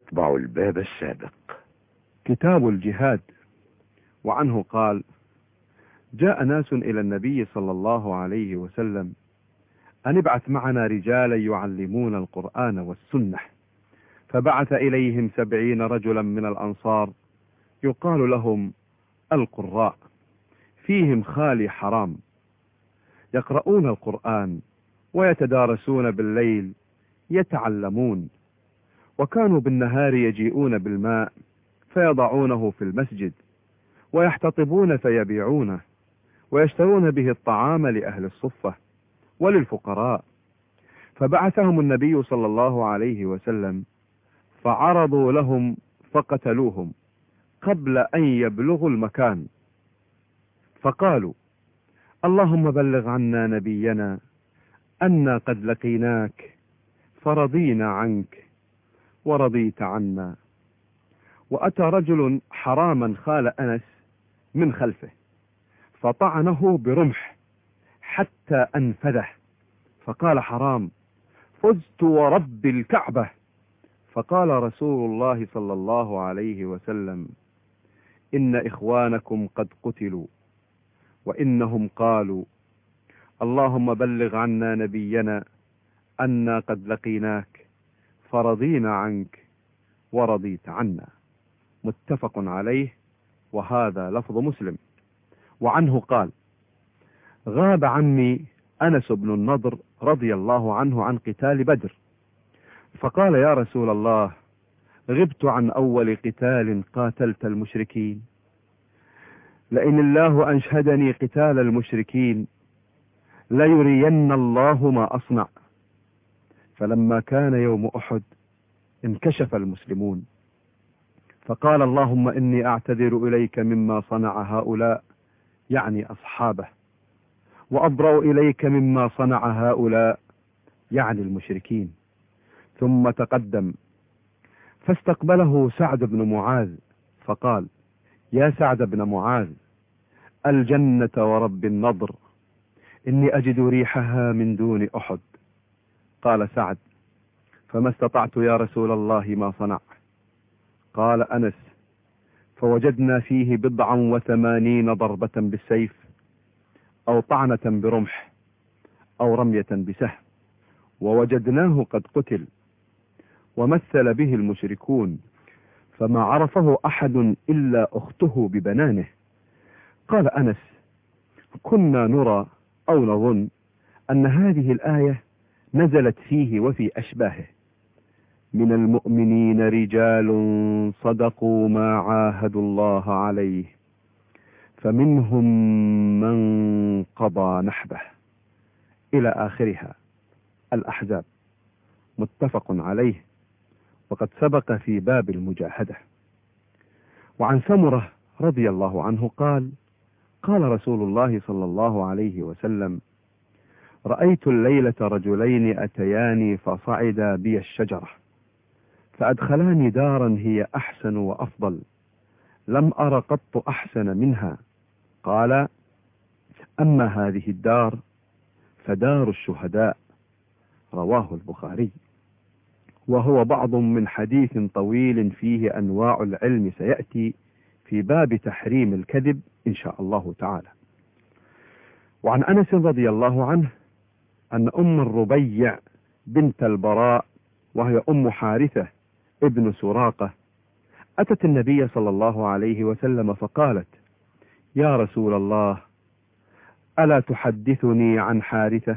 نتبع الباب السابق. كتاب الجهاد. وعنه قال: جاء ناس إلى النبي صلى الله عليه وسلم أن ابعث معنا رجالا يعلمون القرآن والسنة، فبعث إليهم 70 رجلا من الأنصار يقال لهم القراء، فيهم خالي حرام، يقرؤون القرآن ويتدارسون بالليل يتعلمون، وكانوا بالنهار يجيئون بالماء فيضعونه في المسجد ويحتطبون فيبيعونه، ويشترون به الطعام لأهل الصفة وللفقراء. فبعثهم النبي صلى الله عليه وسلم فعرضوا لهم فقتلوهم قبل أن يبلغوا المكان، فقالوا: اللهم بلغ عنا نبينا أنا قد لقيناك فرضينا عنك ورضيت عنا. وأتى رجل حراما خال أنس من خلفه فطعنه برمح حتى أنفذه، فقال حرام: فزت ورب الكعبة. فقال رسول الله صلى الله عليه وسلم: إن إخوانكم قد قتلوا، وإنهم قالوا: اللهم بلغ عنا نبينا أنا قد لقيناك فرضينا عنك ورضيت عنا. متفق عليه، وهذا لفظ مسلم. وعنه قال: غاب عمي أنس بن النضر رضي الله عنه عن قتال بدر، فقال: يا رسول الله، غبت عن أول قتال قاتلت المشركين، لئن الله أنشهدني قتال المشركين ليرين الله ما أصنع. فلما كان يوم أحد انكشف المسلمون، فقال: اللهم إني أعتذر إليك مما صنع هؤلاء، يعني أصحابه، وأبرأ إليك مما صنع هؤلاء، يعني المشركين. ثم تقدم فاستقبله سعد بن معاذ فقال: يا سعد بن معاذ، الجنة ورب النضر، إني أجد ريحها من دون أحد. قال سعد: فما استطعت يا رسول الله ما صنع. قال أنس: فوجدنا فيه 89 ضربة بالسيف، أو طعنة برمح، أو رمية بسهم، ووجدناه قد قتل، ومثل به المشركون، فما عرفه أحد إلا أخته ببنانه. قال أنس: كنا نرى أو نظن أن هذه الآية نزلت فيه وفي أشباهه: من المؤمنين رجال صدقوا ما عاهدوا الله عليه، فمنهم من قضى نحبه، إلى آخرها، الأحزاب. متفق عليه، وقد سبق في باب المجاهدة. وعن سمرة رضي الله عنه قال: قال رسول الله صلى الله عليه وسلم: رأيت الليلة رجلين أتياني فصعدا بي الشجرة، فأدخلاني دارا هي أحسن وأفضل، لم أر قط أحسن منها. قال: أما هذه الدار فدار الشهداء. رواه البخاري. وهو بعض من حديث طويل فيه أنواع العلم سيأتي في باب تحريم الكذب إن شاء الله تعالى. وعن أنس رضي الله عنه أن أم الربيع بنت البراء، وهي أم حارثة ابن سراقة، أتت النبي صلى الله عليه وسلم فقالت: يا رسول الله، ألا تحدثني عن حارثة؟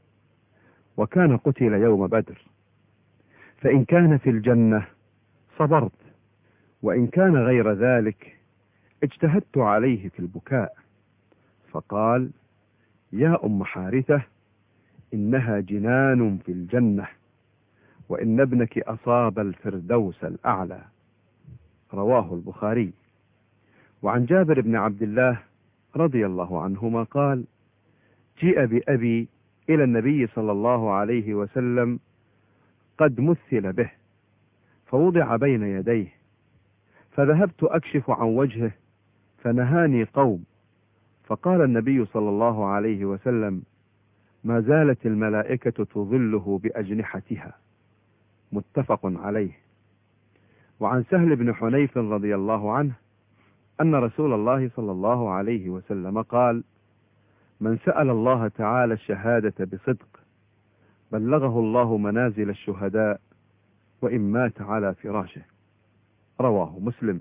وكان قتل يوم بدر، فإن كان في الجنة صبرت، وإن كان غير ذلك اجتهدت عليه في البكاء. فقال: يا أم حارثة، إنها جنان في الجنة، وإن ابنك أصاب الفردوس الأعلى. رواه البخاري. وعن جابر بن عبد الله رضي الله عنهما قال: جيء بأبي إلى النبي صلى الله عليه وسلم قد مثل به، فوضع بين يديه، فذهبت أكشف عن وجهه فنهاني قوم، فقال النبي صلى الله عليه وسلم: ما زالت الملائكة تظله بأجنحتها. متفق عليه. وعن سهل بن حنيف رضي الله عنه أن رسول الله صلى الله عليه وسلم قال: من سأل الله تعالى الشهادة بصدق بلغه الله منازل الشهداء وإن مات على فراشه. رواه مسلم.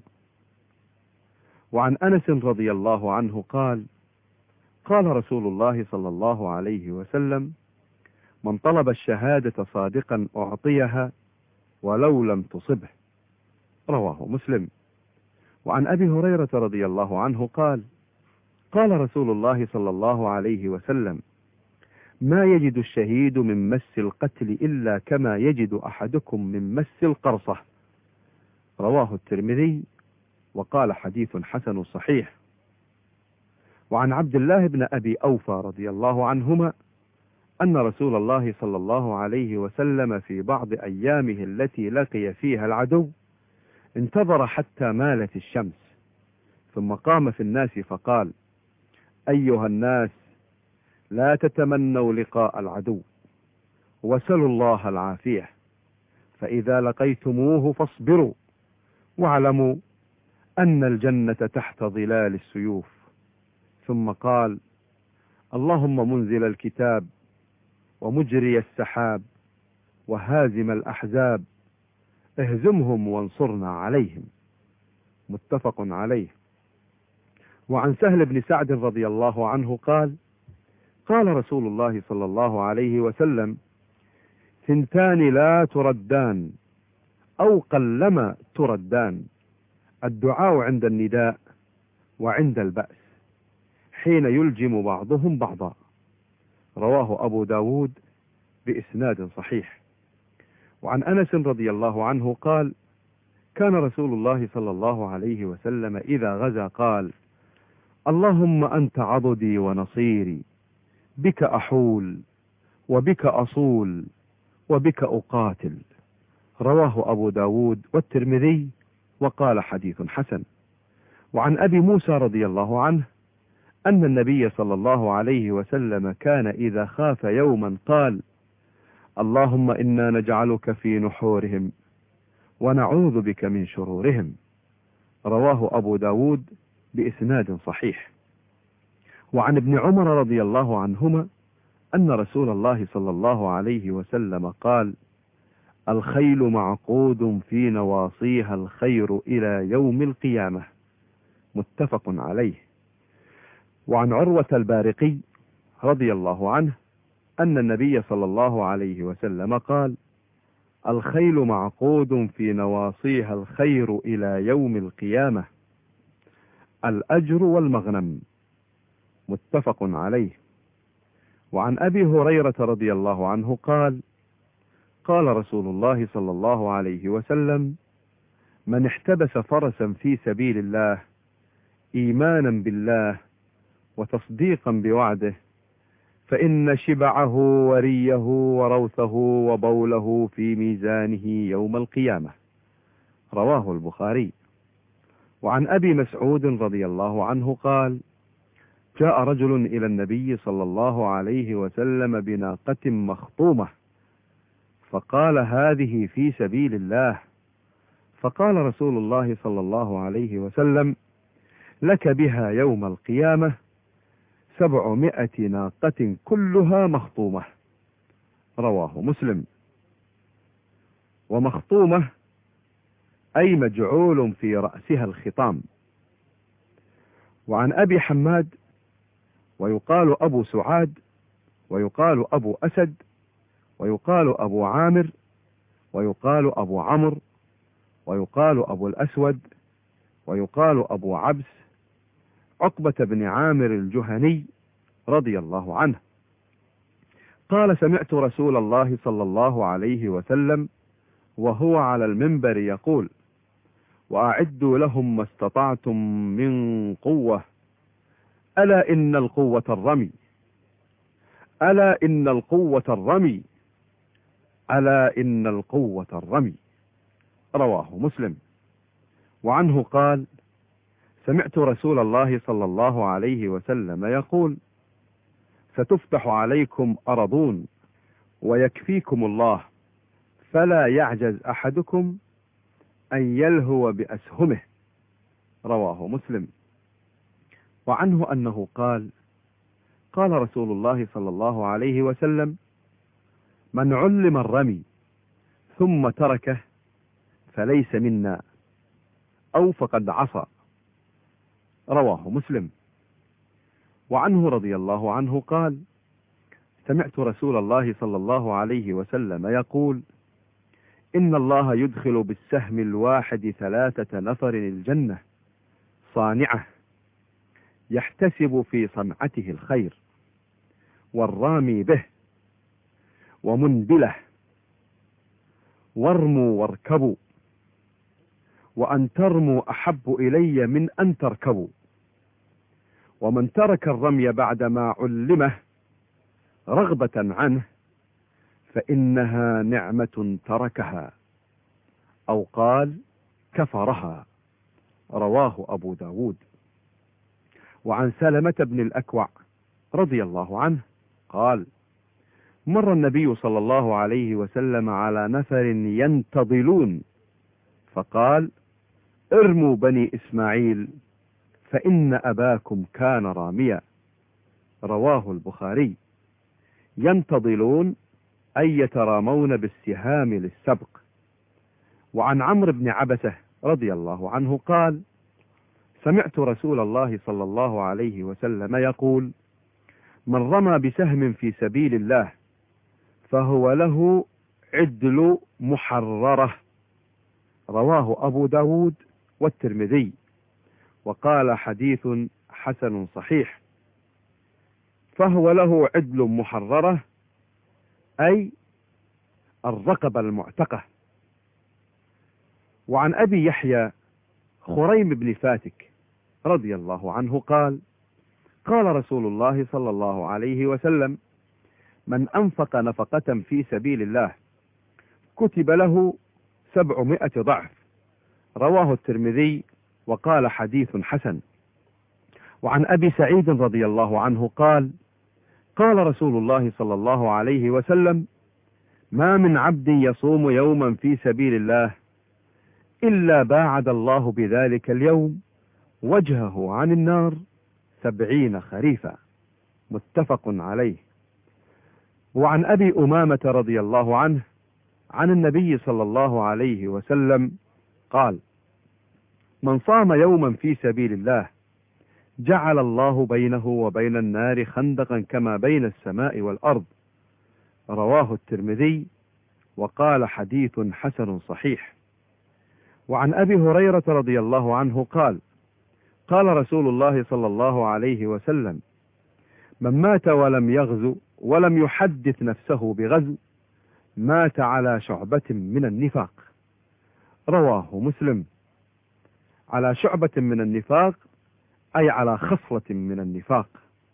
وعن أنس رضي الله عنه قال: قال رسول الله صلى الله عليه وسلم: من طلب الشهادة صادقا أعطيها ولو لم تصبه. رواه مسلم. وعن أبي هريرة رضي الله عنه قال: قال رسول الله صلى الله عليه وسلم: ما يجد الشهيد من مس القتل إلا كما يجد أحدكم من مس القرصة. رواه الترمذي وقال حديث حسن صحيح. وعن عبد الله بن أبي أوفى رضي الله عنهما أن رسول الله صلى الله عليه وسلم في بعض أيامه التي لقي فيها العدو انتظر حتى مالت الشمس، ثم قام في الناس فقال: أيها الناس، لا تتمنوا لقاء العدو وسلوا الله العافية، فإذا لقيتموه فاصبروا واعلموا أن الجنة تحت ظلال السيوف. ثم قال: اللهم منزل الكتاب ومجري السحاب وهازم الأحزاب اهزمهم وانصرنا عليهم. متفق عليه. وعن سهل بن سعد رضي الله عنه قال: قال رسول الله صلى الله عليه وسلم: ثنتان لا تردان أو قلما تردان: الدعاء عند النداء وعند البأس حين يلجم بعضهم بعضا. رواه أبو داود بإسناد صحيح. وعن أنس رضي الله عنه قال: كان رسول الله صلى الله عليه وسلم إذا غزا قال: اللهم أنت عضدي ونصيري، بك أحول وبك أصول وبك أقاتل. رواه أبو داود والترمذي وقال حديث حسن. وعن أبي موسى رضي الله عنه أن النبي صلى الله عليه وسلم كان إذا خاف يوما قال: اللهم إنا نجعلك في نحورهم ونعوذ بك من شرورهم. رواه أبو داود بإسناد صحيح. وعن ابن عمر رضي الله عنهما أن رسول الله صلى الله عليه وسلم قال: الخيل معقود في نواصيها الخير إلى يوم القيامة. متفق عليه. وعن عروة البارقي رضي الله عنه أن النبي صلى الله عليه وسلم قال: الخيل معقود في نواصيها الخير إلى يوم القيامة، الأجر والمغنم. متفق عليه. وعن أبي هريرة رضي الله عنه قال: قال رسول الله صلى الله عليه وسلم: من احتبس فرسا في سبيل الله إيمانا بالله وتصديقا بوعده فإن شبعه وريه وروثه وبوله في ميزانه يوم القيامة. رواه البخاري. وعن أبي مسعود رضي الله عنه قال: جاء رجل إلى النبي صلى الله عليه وسلم بناقة مخطومة، فقال: هذه في سبيل الله. فقال رسول الله صلى الله عليه وسلم: لك بها يوم القيامة 700 ناقة كلها مخطومة. رواه مسلم. ومخطومة أي مجعول في رأسها الخطام. وعن أبي حماد ويقال أبو سعاد ويقال أبو أسد ويقال أبو عامر ويقال أبو عمرو ويقال أبو الأسود ويقال أبو عبس عقبة بن عامر الجهني رضي الله عنه قال: سمعت رسول الله صلى الله عليه وسلم وهو على المنبر يقول: وأعدوا لهم ما استطعتم من قوة، ألا إن القوة الرمي، ألا إن القوة الرمي، ألا إن القوة الرمي. رواه مسلم. وعنه قال: سمعت رسول الله صلى الله عليه وسلم يقول: ستفتح عليكم أرضون ويكفيكم الله، فلا يعجز أحدكم أن يلهو بأسهمه. رواه مسلم. وعنه أنه قال: قال رسول الله صلى الله عليه وسلم: من علم الرمي ثم تركه فليس منا، أو فقد عصى. رواه مسلم. وعنه رضي الله عنه قال: سمعت رسول الله صلى الله عليه وسلم يقول: إن الله يدخل بالسهم الواحد 3 نفر الجنة صانعه يحتسب في صنعته الخير، والرامي به، ومنبله، وارموا واركبوا، وأن ترموا أحب إلي من أن تركبوا. ومن ترك الرمي بعدما علمه رغبة عنه فإنها نعمة تركها، أو قال كفرها. رواه أبو داود. وعن سلمة بن الأكوع رضي الله عنه قال: مر النبي صلى الله عليه وسلم على نفر ينتضلون فقال: ارموا بني إسماعيل فإن أباكم كان راميا. رواه البخاري. ينتضلون أي يترامون بالسهام للسبق. وعن عمرو بن عبسة رضي الله عنه قال: سمعت رسول الله صلى الله عليه وسلم يقول: من رمى بسهم في سبيل الله فهو له عدل محررة. رواه أبو داود والترمذي، وقال حديث حسن صحيح. فهو له عدل محررة أي الرقبة المعتقة. وعن أبي يحيى خريم بن فاتك رضي الله عنه قال: قال رسول الله صلى الله عليه وسلم: من أنفق نفقة في سبيل الله كتب له 700 ضعف. رواه الترمذي، وقال حديث حسن. وعن أبي سعيد رضي الله عنه قال: قال رسول الله صلى الله عليه وسلم: ما من عبد يصوم يوما في سبيل الله إلا باعد الله بذلك اليوم وجهه عن النار 70 خريفا. متفق عليه. وعن أبي أمامة رضي الله عنه عن النبي صلى الله عليه وسلم قال: من صام يوما في سبيل الله جعل الله بينه وبين النار خندقا كما بين السماء والأرض. رواه الترمذي، وقال حديث حسن صحيح. وعن أبي هريرة رضي الله عنه قال: قال رسول الله صلى الله عليه وسلم: من مات ولم يغزو ولم يحدث نفسه بغزو مات على شعبة من النفاق. رواه مسلم. على شعبة من النفاق أي على خصلة من النفاق.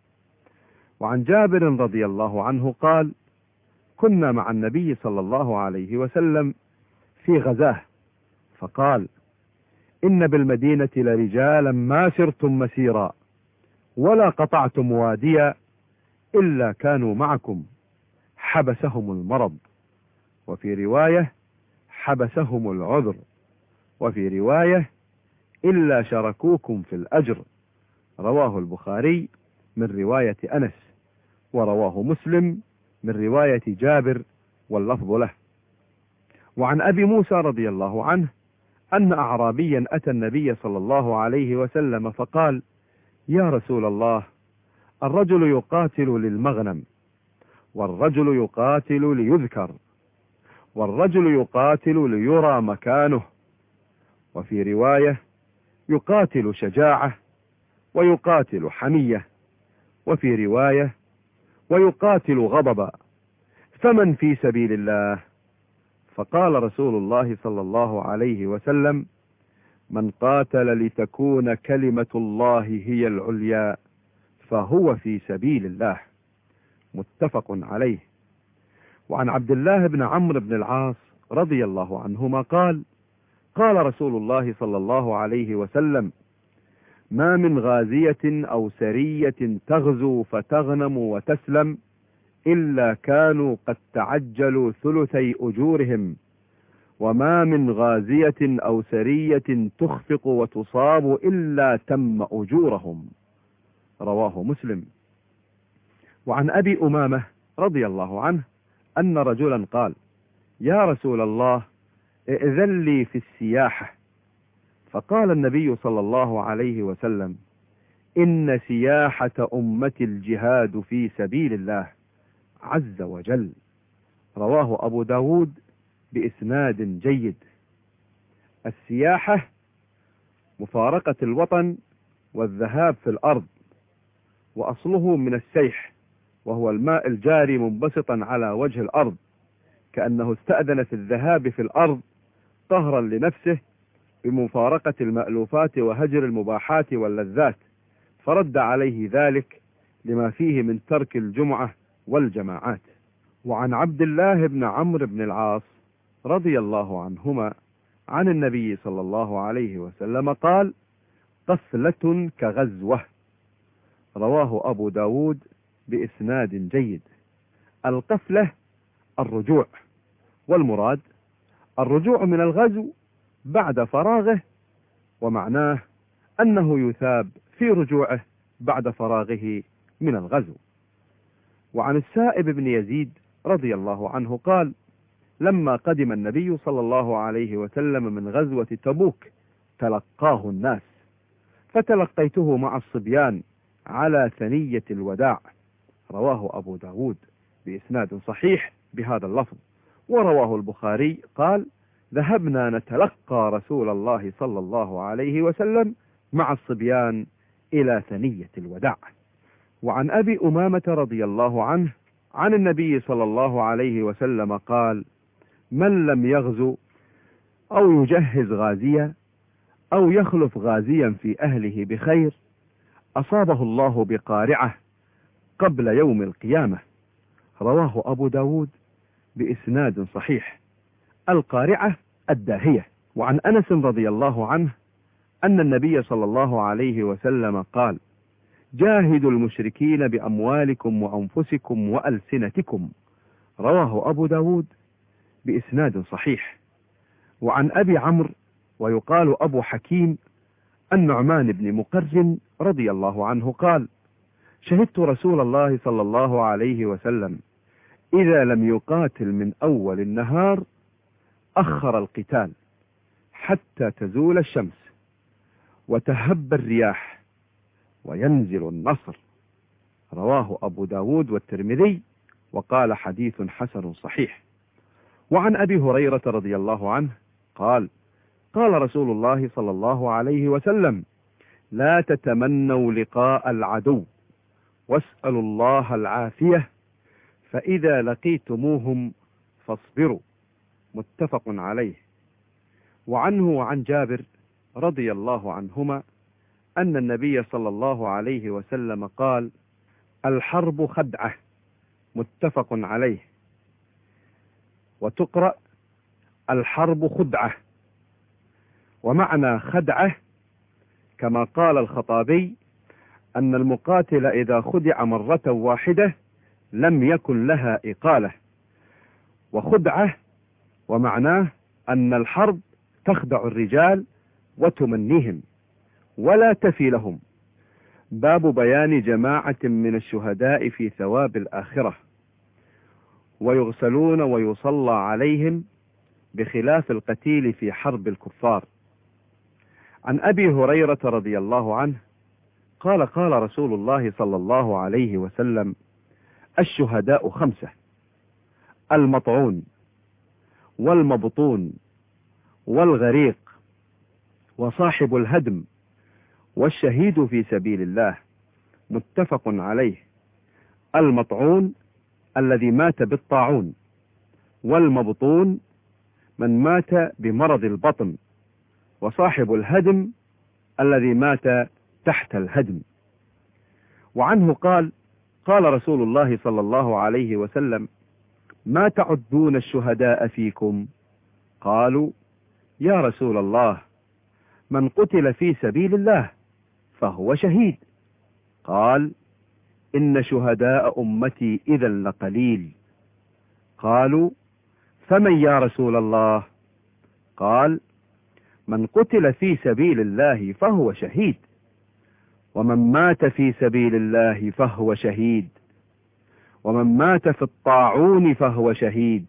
وعن جابر رضي الله عنه قال: كنا مع النبي صلى الله عليه وسلم في غزاه فقال: إن بالمدينة لرجالا ما سرتم مسيرا ولا قطعتم واديا إلا كانوا معكم حبسهم المرض، وفي رواية حبسهم العذر، وفي رواية إلا شركوكم في الأجر. رواه البخاري من رواية أنس، ورواه مسلم من رواية جابر واللفظ له. وعن أبي موسى رضي الله عنه أن أعرابيا أتى النبي صلى الله عليه وسلم فقال: يا رسول الله، الرجل يقاتل للمغنم، والرجل يقاتل ليذكر، والرجل يقاتل ليرى مكانه، وفي رواية يقاتل شجاعة، ويقاتل حمية، وفي رواية ويقاتل غضبا، فمن في سبيل الله؟ فقال رسول الله صلى الله عليه وسلم: من قاتل لتكون كلمة الله هي العليا فهو في سبيل الله. متفق عليه. وعن عبد الله بن عمرو بن العاص رضي الله عنهما قال: قال رسول الله صلى الله عليه وسلم: ما من غازية أو سرية تغزو فتغنم وتسلم إلا كانوا قد تعجلوا ثلثي أجورهم وما من غازية أو سرية تخفق وتصاب إلا تم أجورهم. رواه مسلم. وعن أبي أمامة رضي الله عنه أن رجلا قال: يا رسول الله، ائذن لي في السياحة. فقال النبي صلى الله عليه وسلم: إن سياحة أمتي الجهاد في سبيل الله عز وجل. رواه أبو داود بإسناد جيد. السياحة مفارقة الوطن والذهاب في الأرض، وأصله من السيح، وهو الماء الجاري منبسطا على وجه الأرض، كأنه استأذن في الذهاب في الأرض طهرا لنفسه بمفارقة المألوفات وهجر المباحات واللذات، فرد عليه ذلك لما فيه من ترك الجمعة والجماعات. وعن عبد الله بن عمرو بن العاص رضي الله عنهما عن النبي صلى الله عليه وسلم قال: قفلة كغزوة. رواه أبو داود بإسناد جيد. القفلة الرجوع، والمراد الرجوع من الغزو بعد فراغه، ومعناه أنه يثاب في رجوعه بعد فراغه من الغزو. وعن السائب بن يزيد رضي الله عنه قال: لما قدم النبي صلى الله عليه وسلم من غزوة تبوك تلقاه الناس، فتلقيته مع الصبيان على ثنية الوداع. رواه أبو داود بإسناد صحيح بهذا اللفظ. ورواه البخاري قال: ذهبنا نتلقى رسول الله صلى الله عليه وسلم مع الصبيان إلى ثنية الوداع. وعن أبي أمامة رضي الله عنه عن النبي صلى الله عليه وسلم قال: من لم يغزو أو يجهز غازيا أو يخلف غازيا في أهله بخير أصابه الله بقارعة قبل يوم القيامة. رواه أبو داود بإسناد صحيح. القارعة الداهية. وعن أنس رضي الله عنه أن النبي صلى الله عليه وسلم قال: جاهدوا المشركين بأموالكم وأنفسكم وألسنتكم. رواه أبو داود بإسناد صحيح. وعن أبي عمرو ويقال أبو حكيم النعمان بن مقرن رضي الله عنه قال: شهدت رسول الله صلى الله عليه وسلم إذا لم يقاتل من أول النهار أخر القتال حتى تزول الشمس وتهب الرياح وينزل النصر. رواه أبو داود والترمذي وقال: حديث حسن صحيح. وعن أبي هريرة رضي الله عنه قال: قال رسول الله صلى الله عليه وسلم: لا تتمنوا لقاء العدو واسألوا الله العافية، فإذا لقيتموهم فاصبروا. متفق عليه. وعنه وعن جابر رضي الله عنهما أن النبي صلى الله عليه وسلم قال: الحرب خدعة. متفق عليه. وتقرأ الحرب خدعة. ومعنى خدعة كما قال الخطابي أن المقاتل إذا خدع مرة واحدة لم يكن لها إقالة. وخدعة ومعناه أن الحرب تخدع الرجال وتمنيهم ولا تفي لهم. باب بيان جماعة من الشهداء في ثواب الآخرة، ويغسلون ويصلى عليهم بخلاف القتيل في حرب الكفار. عن أبي هريرة رضي الله عنه قال: قال رسول الله صلى الله عليه وسلم: الشهداء 5: المطعون والمبطون والغريق وصاحب الهدم والشهيد في سبيل الله. متفق عليه. المطعون الذي مات بالطاعون، والمبطون من مات بمرض البطن، وصاحب الهدم الذي مات تحت الهدم. وعنه قال: قال رسول الله صلى الله عليه وسلم: ما تعدون الشهداء فيكم؟ قالوا: يا رسول الله، من قتل في سبيل الله فهو شهيد. قال: إن شهداء أمتي إذا لقليل. قالوا: فمن يا رسول الله؟ قال: من قتل في سبيل الله فهو شهيد، ومن مات في سبيل الله فهو شهيد، ومن مات في الطاعون فهو شهيد،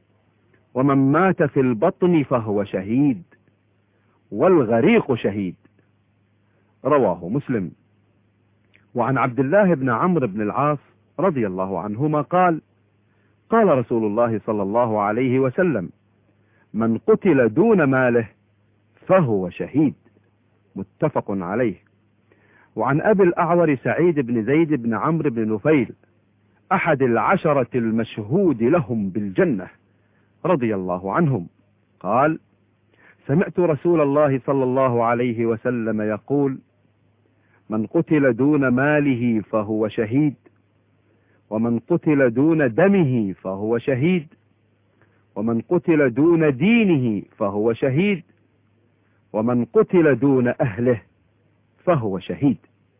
ومن مات في البطن فهو شهيد، والغريق شهيد. رواه مسلم. وعن عبد الله بن عمرو بن العاص رضي الله عنهما قال: قال رسول الله صلى الله عليه وسلم: من قتل دون ماله فهو شهيد. متفق عليه. وعن أبي الأعور سعيد بن زيد بن عمرو بن نفيل أحد العشرة المشهود لهم بالجنة رضي الله عنهم قال: سمعت رسول الله صلى الله عليه وسلم يقول: من قتل دون ماله فهو شهيد، ومن قتل دون دمه فهو شهيد، ومن قتل دون دينه فهو شهيد، ومن قتل دون أهله فهو شهيد.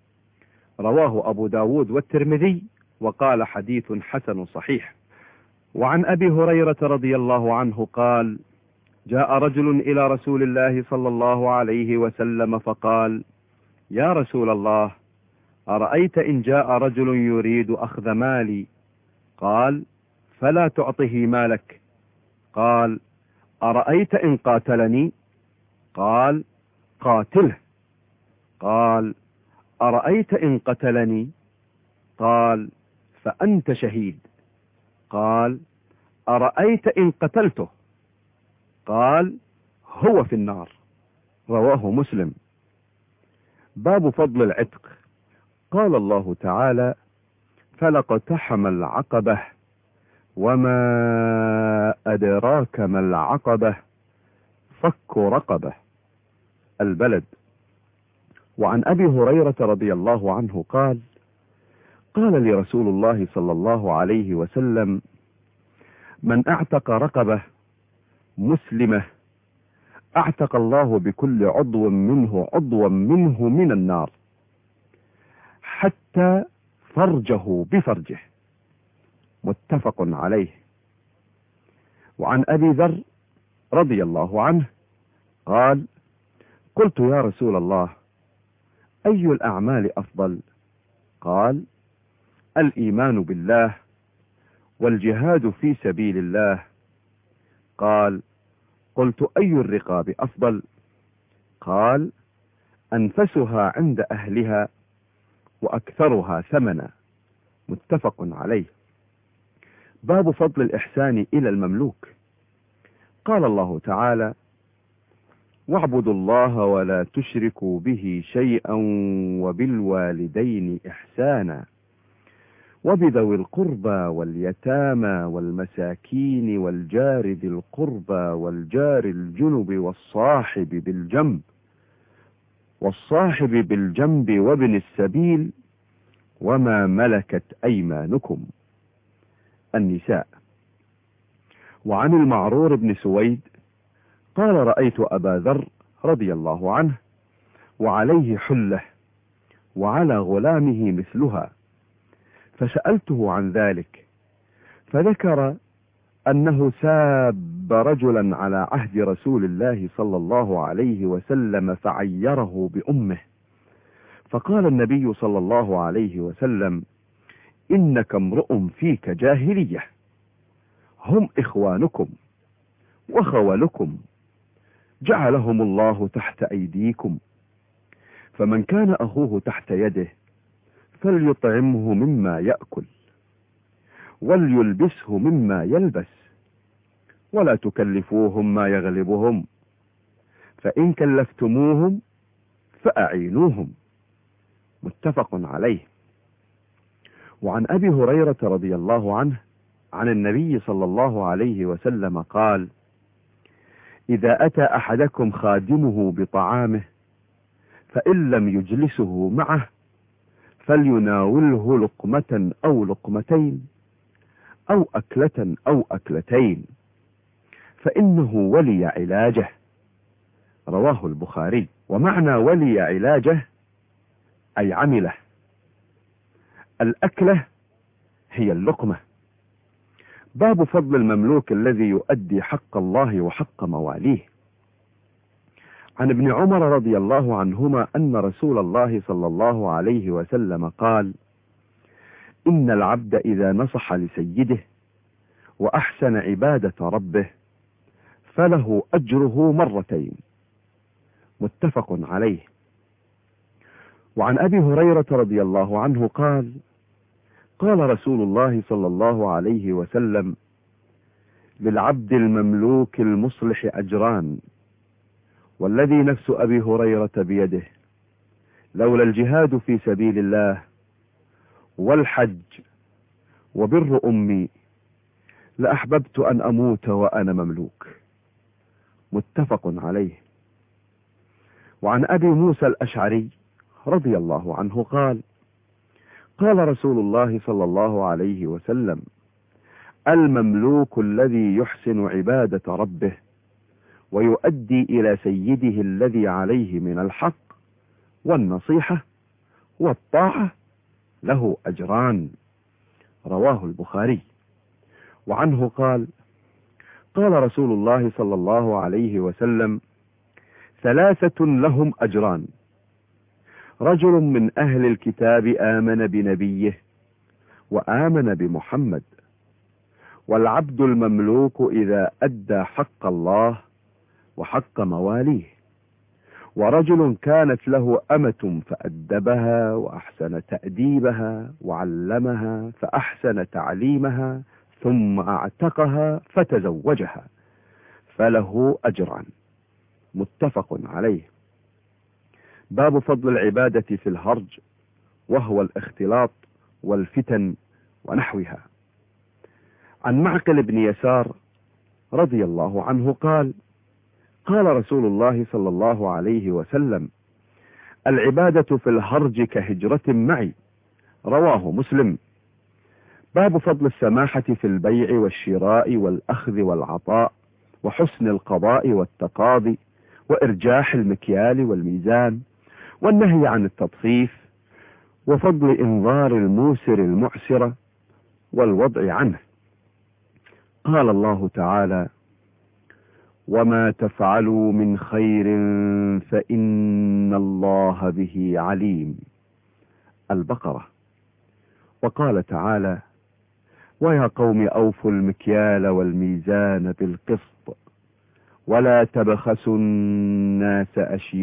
رواه أبو داود والترمذي وقال: حديث حسن صحيح. وعن أبي هريرة رضي الله عنه قال: جاء رجل إلى رسول الله صلى الله عليه وسلم فقال: يا رسول الله، أرأيت إن جاء رجل يريد أخذ مالي؟ قال: فلا تعطه مالك. قال: أرأيت إن قاتلني؟ قال: قاتله. قال: أرأيت إن قتلني؟ قال: فأنت شهيد. قال: أرأيت إن قتلته؟ قال: هو في النار. رواه مسلم. باب فضل العتق. قال الله تعالى: فلاقتحم العقبة وما أدراك ما العقبة فك رقبة. البلد. وعن أبي هريرة رضي الله عنه قال: قال لي رسول الله صلى الله عليه وسلم: من اعتق رقبة مسلمة اعتق الله بكل عضو منه من النار حتى فرجه بفرجه. متفق عليه. وعن أبي ذر رضي الله عنه قال: قلت يا رسول الله، أي الأعمال أفضل؟ قال: الإيمان بالله والجهاد في سبيل الله. قال: قلت أي الرقاب أفضل؟ قال: أنفسها عند أهلها وأكثرها ثمنا. متفق عليه. باب فضل الإحسان إلى المملوك. قال الله تعالى: واعبدوا الله ولا تشركوا به شيئا وبالوالدين إحسانا وبذوي القربى واليتامى والمساكين والجار ذي القربى والجار الجنب والصاحب بالجنب وابن السبيل وما ملكت أيمانكم. النساء. وعن المعرور بن سويد قال: رأيت أبا ذر رضي الله عنه وعليه حلة وعلى غلامه مثلها، فسألته عن ذلك، فذكر أنه ساب رجلا على عهد رسول الله صلى الله عليه وسلم فعيره بأمه، فقال النبي صلى الله عليه وسلم: إنك امرؤ فيك جاهلية، هم إخوانكم وخولكم جعلهم الله تحت أيديكم، فمن كان أخوه تحت يده فليطعمه مما يأكل وليلبسه مما يلبس ولا تكلفوهم ما يغلبهم، فإن كلفتموهم فأعينوهم. متفق عليه. وعن أبي هريرة رضي الله عنه عن النبي صلى الله عليه وسلم قال: إذا أتى أحدكم خادمه بطعامه فإن لم يجلسه معه فليناوله لقمة أو لقمتين أو أكلة أو أكلتين، فإنه ولي علاجه. رواه البخاري. ومعنى ولي علاجه أي عمله. الأكلة هي اللقمة. باب فضل المملوك الذي يؤدي حق الله وحق مواليه. عن ابن عمر رضي الله عنهما أن رسول الله صلى الله عليه وسلم قال: إن العبد إذا نصح لسيده وأحسن عبادة ربه فله أجره مرتين. متفق عليه. وعن أبي هريرة رضي الله عنه قال: قال رسول الله صلى الله عليه وسلم: للعبد المملوك المصلح أجران، والذي نفس أبي هريرة بيده لولا الجهاد في سبيل الله والحج وبر أمي لأحببت أن أموت وأنا مملوك. متفق عليه. وعن أبي موسى الأشعري رضي الله عنه قال: قال رسول الله صلى الله عليه وسلم: المملوك الذي يحسن عبادة ربه ويؤدي إلى سيده الذي عليه من الحق والنصيحة والطاعة له أجران. رواه البخاري. وعنه قال: قال رسول الله صلى الله عليه وسلم: ثلاثة لهم أجران: رجل من أهل الكتاب آمن بنبيه وآمن بمحمد، والعبد المملوك إذا أدى حق الله وحق مواليه، ورجل كانت له أمة فأدبها وأحسن تأديبها وعلمها فأحسن تعليمها ثم أعتقها فتزوجها فله أجران. متفق عليه. باب فضل العبادة في الهرج، وهو الاختلاط والفتن ونحوها. عن معقل بن يسار رضي الله عنه قال: قال رسول الله صلى الله عليه وسلم: العبادة في الهرج كهجرة معي. رواه مسلم. باب فضل السماحة في البيع والشراء والأخذ والعطاء، وحسن القضاء والتقاضي، وإرجاح المكيال والميزان، والنهي عن التطفيف، وفضل إنظار الموسر المعسر والوضع عنه. قال الله تعالى: وما تفعلوا من خير فإن الله به عليم. البقرة. وقال تعالى: ويا قوم أوفوا المكيال والميزان بالقسط ولا تبخسوا الناس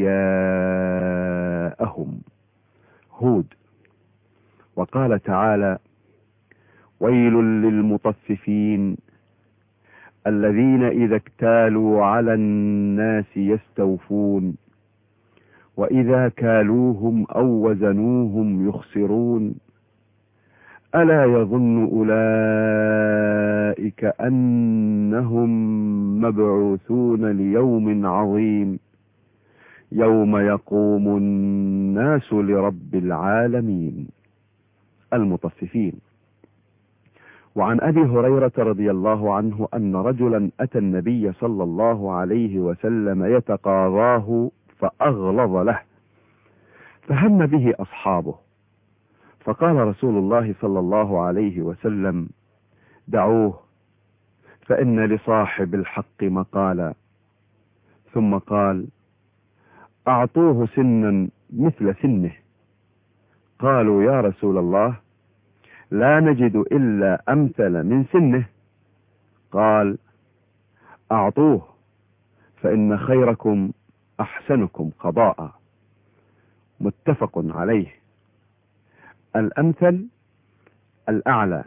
أشياءهم. هود. وقال تعالى: ويل للمطففين الذين إذا اكتالوا على الناس يستوفون وإذا كالوهم أو وزنوهم يخسرون ألا يظن أولئك أنهم مبعوثون ليوم عظيم يوم يقوم الناس لرب العالمين. المطففين. وعن أبي هريرة رضي الله عنه أن رجلا أتى النبي صلى الله عليه وسلم يتقاضاه فأغلظ له، فهم به أصحابه، فقال رسول الله صلى الله عليه وسلم: دعوه فإن لصاحب الحق مقالا. ثم قال: أعطوه سنا مثل سنه. قالوا: يا رسول الله، لا نجد إلا أمثل من سنه. قال: أعطوه فإن خيركم أحسنكم قضاء. متفق عليه. الأمثل الأعلى.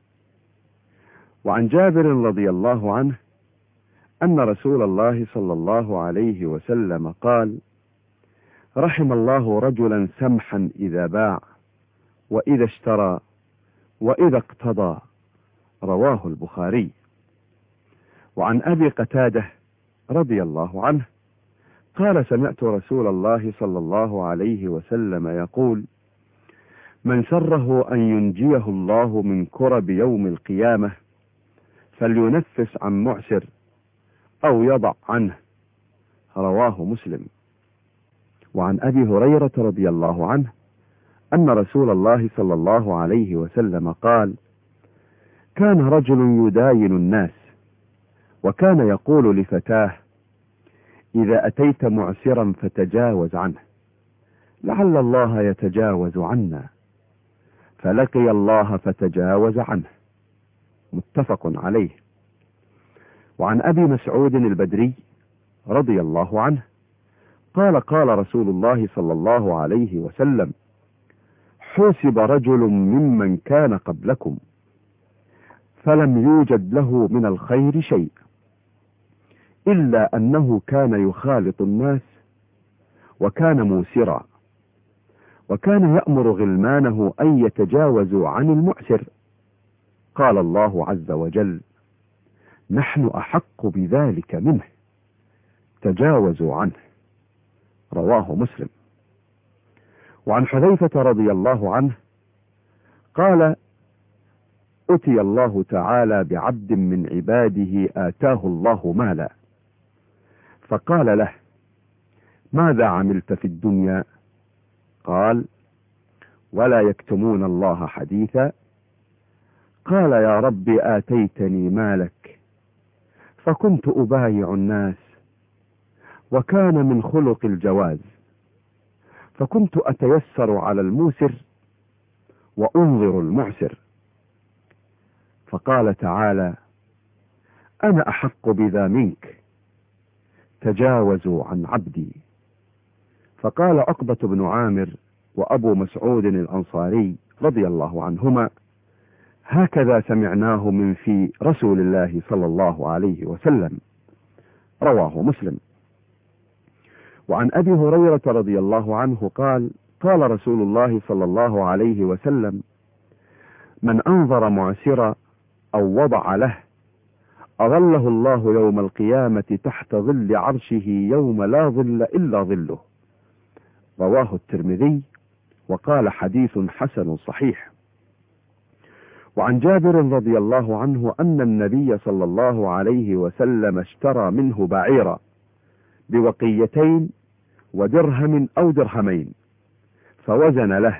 وعن جابر رضي الله عنه أن رسول الله صلى الله عليه وسلم قال: رحم الله رجلا سمحا إذا باع وإذا اشترى وإذا اقتضى. رواه البخاري. وعن أبي قتادة رضي الله عنه قال: سمعت رسول الله صلى الله عليه وسلم يقول: من سره أن ينجيه الله من كرب يوم القيامة فلينفس عن معسر أو يضع عنه. رواه مسلم. وعن أبي هريرة رضي الله عنه أن رسول الله صلى الله عليه وسلم قال: كان رجل يداين الناس وكان يقول لفتاه: إذا أتيت معسرا فتجاوز عنه، لعل الله يتجاوز عنا. فلقي الله فتجاوز عنه. متفق عليه. وعن أبي مسعود البدري رضي الله عنه قال قال رسول الله صلى الله عليه وسلم: حوسب رجل ممن كان قبلكم فلم يوجد له من الخير شيء، إلا أنه كان يخالط الناس وكان موسرا، وكان يأمر غلمانه أن يتجاوزوا عن المعسر. قال الله عز وجل: نحن أحق بذلك منه، تجاوزوا عنه. رواه مسلم. وعن حذيفة رضي الله عنه قال: أتي الله تعالى بعبد من عباده آتاه الله مالا، فقال له: ماذا عملت في الدنيا؟ قال: ولا يكتمون الله حديثا. قال: يا رب آتيتني مالك فكنت أبايع الناس، وكان من خلق الجواز، فكنت أتيسر على الموسر وأنظر المعسر. فقال تعالى: أنا أحق بذا منك، تجاوزوا عن عبدي. فقال عقبة بن عامر وأبو مسعود الأنصاري رضي الله عنهما: هكذا سمعناه من في رسول الله صلى الله عليه وسلم. رواه مسلم. وعن أبي هريرة رضي الله عنه قال: قال رسول الله صلى الله عليه وسلم: من أنظر معسرا أو وضع له أظله الله يوم القيامة تحت ظل عرشه يوم لا ظل إلا ظله. رواه الترمذي وقال: حديث حسن صحيح. وعن جابر رضي الله عنه أن النبي صلى الله عليه وسلم اشترى منه بعيرا بوقيتين ودرهم أو درهمين، فوزن له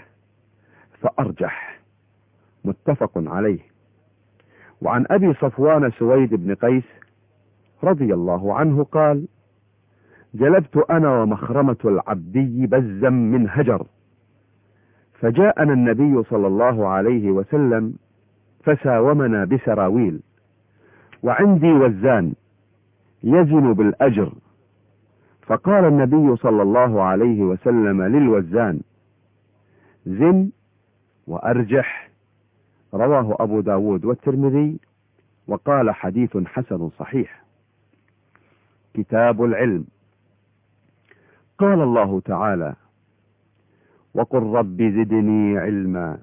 فأرجح. متفق عليه. وعن أبي صفوان سويد بن قيس رضي الله عنه قال: جلبت أنا ومخرمة العبدي بزا من هجر، فجاءنا النبي صلى الله عليه وسلم فساومنا بسراويل، وعندي وزان يزن بالأجر، فقال النبي صلى الله عليه وسلم للوزان: زن وأرجح. رواه أبو داود والترمذي وقال: حديث حسن صحيح. كتاب العلم. قال الله تعالى: وقل رب زدني علما.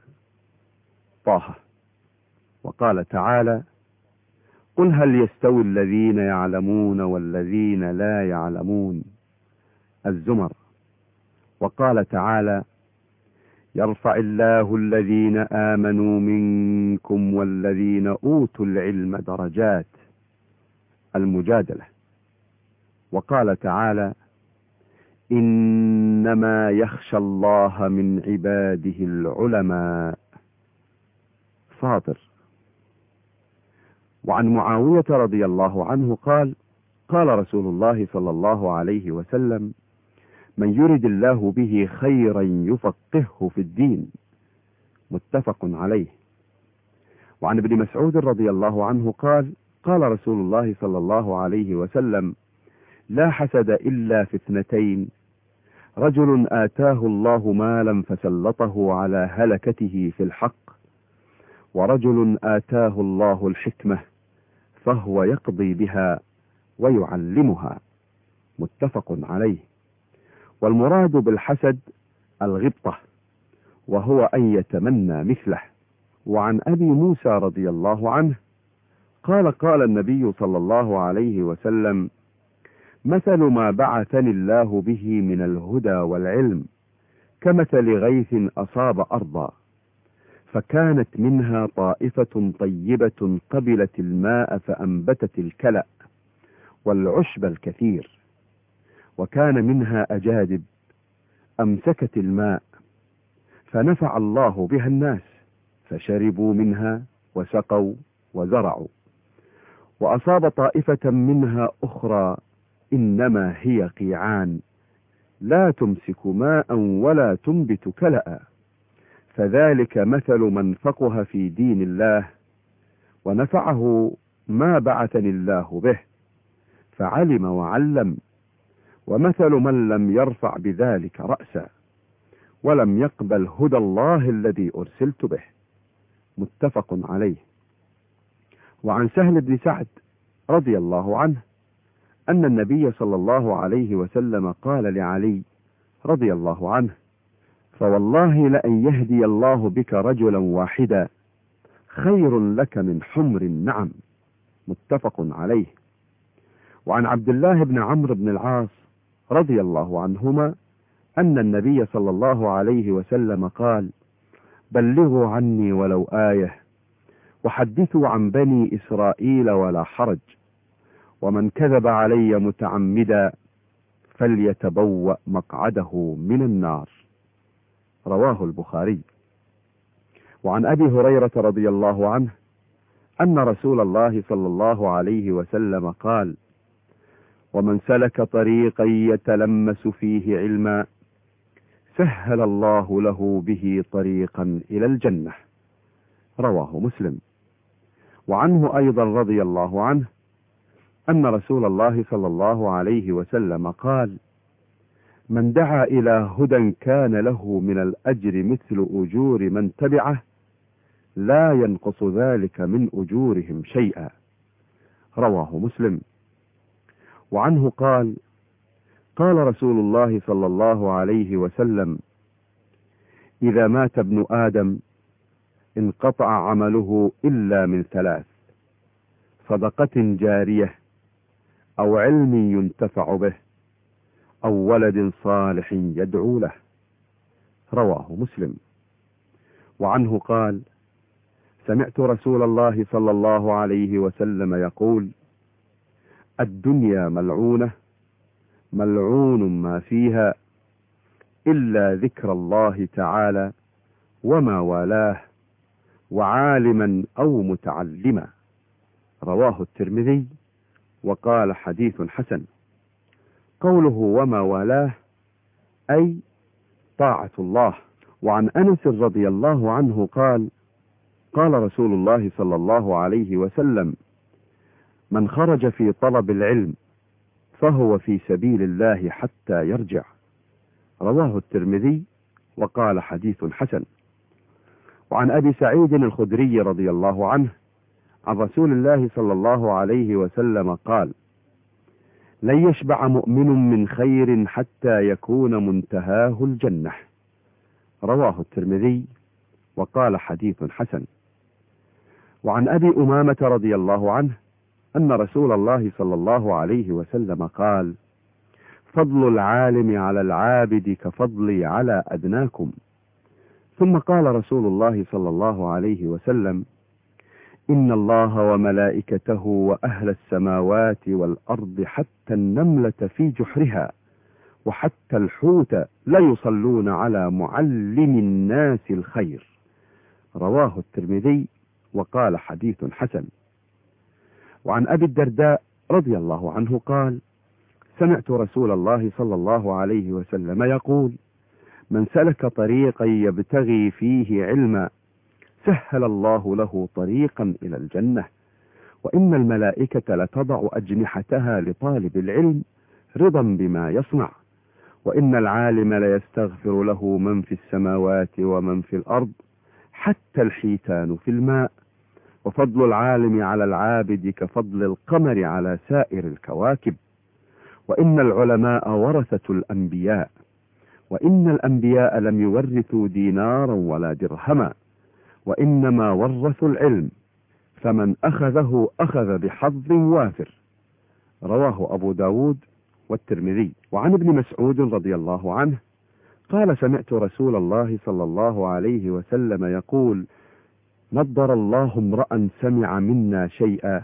طه. وقال تعالى: قل هل يستوي الذين يعلمون والذين لا يعلمون. الزمر. وقال تعالى: يرفع الله الذين آمنوا منكم والذين أوتوا العلم درجات. المجادلة. وقال تعالى: إنما يخشى الله من عباده العلماء. فاطر. وعن معاوية رضي الله عنه قال: قال رسول الله صلى الله عليه وسلم: من يرد الله به خيرا يفقهه في الدين. متفق عليه. وعن ابن مسعود رضي الله عنه قال: قال رسول الله صلى الله عليه وسلم: لا حسد إلا في اثنتين: رجل آتاه الله مالا فسلطه على هلكته في الحق، ورجل آتاه الله الحكمة فهو يقضي بها ويعلمها. متفق عليه. والمراد بالحسد الغبطة، وهو أن يتمنى مثله. وعن أبي موسى رضي الله عنه قال: قال النبي صلى الله عليه وسلم: مثل ما بعثني الله به من الهدى والعلم كمثل غيث أصاب أرضا، فكانت منها طائفة طيبة قبلت الماء فأنبتت الكلأ والعشب الكثير، وكان منها أجادب أمسكت الماء فنفع الله بها الناس، فشربوا منها وسقوا وزرعوا. وأصاب طائفة منها أخرى إنما هي قيعان لا تمسك ماء ولا تنبت كلأ، فذلك مثل من فقه في دين الله ونفعه ما بعثني الله به، فعلم وعلم، ومثل من لم يرفع بذلك رأسا ولم يقبل هدى الله الذي أرسلت به. متفق عليه. وعن سهل بن سعد رضي الله عنه أن النبي صلى الله عليه وسلم قال لعلي رضي الله عنه: فوالله لأن يهدي الله بك رجلا واحدا خير لك من حمر النعم. متفق عليه. وعن عبد الله بن عمرو بن العاص رضي الله عنهما أن النبي صلى الله عليه وسلم قال: بلغوا عني ولو آية، وحدثوا عن بني إسرائيل ولا حرج، ومن كذب علي متعمدا فليتبوأ مقعده من النار. رواه البخاري. وعن أبي هريرة رضي الله عنه أن رسول الله صلى الله عليه وسلم قال: ومن سلك طريقا يتلمس فيه علما سهل الله له به طريقا إلى الجنة. رواه مسلم. وعنه أيضا رضي الله عنه أن رسول الله صلى الله عليه وسلم قال: من دعا إلى هدى كان له من الأجر مثل أجور من تبعه لا ينقص ذلك من أجورهم شيئا. رواه مسلم. وعنه قال: قال رسول الله صلى الله عليه وسلم: إذا مات ابن آدم انقطع عمله إلا من ثلاث: صدقة جارية، أو علم ينتفع به، أو ولد صالح يدعو له. رواه مسلم. وعنه قال: سمعت رسول الله صلى الله عليه وسلم يقول: الدنيا ملعونة، ملعون ما فيها إلا ذكر الله تعالى وما والاه، وعالما أو متعلما. رواه الترمذي وقال حديث حسن. قوله وما والاه أي طاعة الله. وعن أنس رضي الله عنه قال: قال رسول الله صلى الله عليه وسلم: من خرج في طلب العلم فهو في سبيل الله حتى يرجع. رواه الترمذي وقال حديث حسن. وعن أبي سعيد الخدري رضي الله عنه عن رسول الله صلى الله عليه وسلم قال: لن يشبع مؤمن من خير حتى يكون منتهاه الجنة. رواه الترمذي وقال حديث حسن. وعن أبي أمامة رضي الله عنه أن رسول الله صلى الله عليه وسلم قال: فضل العالم على العابد كفضلي على أدناكم. ثم قال رسول الله صلى الله عليه وسلم: إن الله وملائكته وأهل السماوات والأرض حتى النملة في جحرها وحتى الحوت لا يصلون على معلم الناس الخير. رواه الترمذي وقال حديث حسن. وعن أبي الدرداء رضي الله عنه قال: سمعت رسول الله صلى الله عليه وسلم يقول: من سلك طريقا يبتغي فيه علما سهل الله له طريقا إلى الجنة، وإن الملائكة لتضع أجنحتها لطالب العلم رضا بما يصنع، وإن العالم ليستغفر له من في السماوات ومن في الأرض حتى الحيتان في الماء، وفضل العالم على العابد كفضل القمر على سائر الكواكب، وإن العلماء ورثة الأنبياء، وإن الأنبياء لم يورثوا دينارا ولا درهما، وإنما ورثوا العلم، فمن أخذه أخذ بحظ وافر. رواه أبو داود والترمذي. وعن ابن مسعود رضي الله عنه قال: سمعت رسول الله صلى الله عليه وسلم يقول: نضر الله امرأ سمع منا شيئا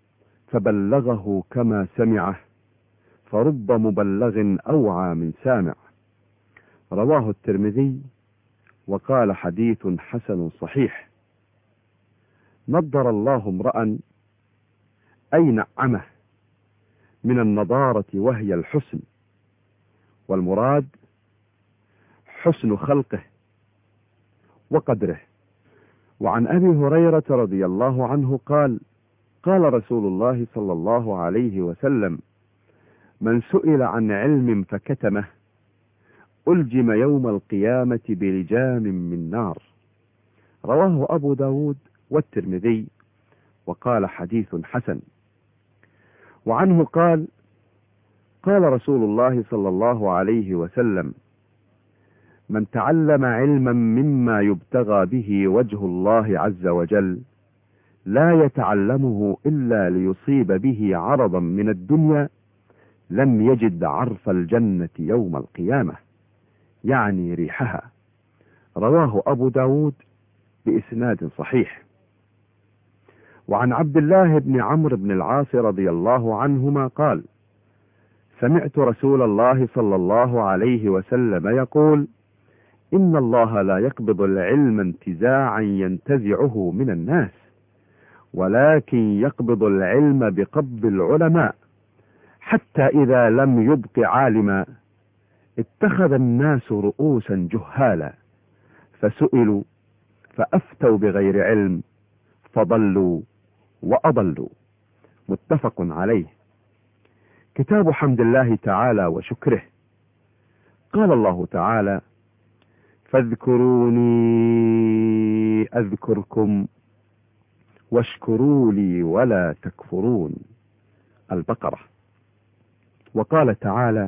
فبلغه كما سمعه، فرب مبلغ أوعى من سامع. رواه الترمذي وقال حديث حسن صحيح. نضر الله امرأ أي نعمه، من النضارة وهي الحسن، والمراد حسن خلقه وقدره. وعن أبي هريرة رضي الله عنه قال: قال رسول الله صلى الله عليه وسلم: من سئل عن علم فكتمه ألجم يوم القيامة بلجام من نار. رواه أبو داود والترمذي، وقال حديث حسن. وعنه قال: قال رسول الله صلى الله عليه وسلم: من تعلم علما مما يبتغى به وجه الله عز وجل لا يتعلمه إلا ليصيب به عرضا من الدنيا لم يجد عرف الجنة يوم القيامة، يعني ريحها. رواه أبو داود بإسناد صحيح. وعن عبد الله بن عمرو بن العاص رضي الله عنهما قال: سمعت رسول الله صلى الله عليه وسلم يقول: إن الله لا يقبض العلم انتزاعا ينتزعه من الناس، ولكن يقبض العلم بقبض العلماء، حتى إذا لم يبق عالما اتخذ الناس رؤوسا جهالا فسئلوا فأفتوا بغير علم فضلوا وأضلوا. متفق عليه. كتاب حمد الله تعالى وشكره. قال الله تعالى: فاذكروني أذكركم واشكروا لي ولا تكفرون. البقرة. وقال تعالى: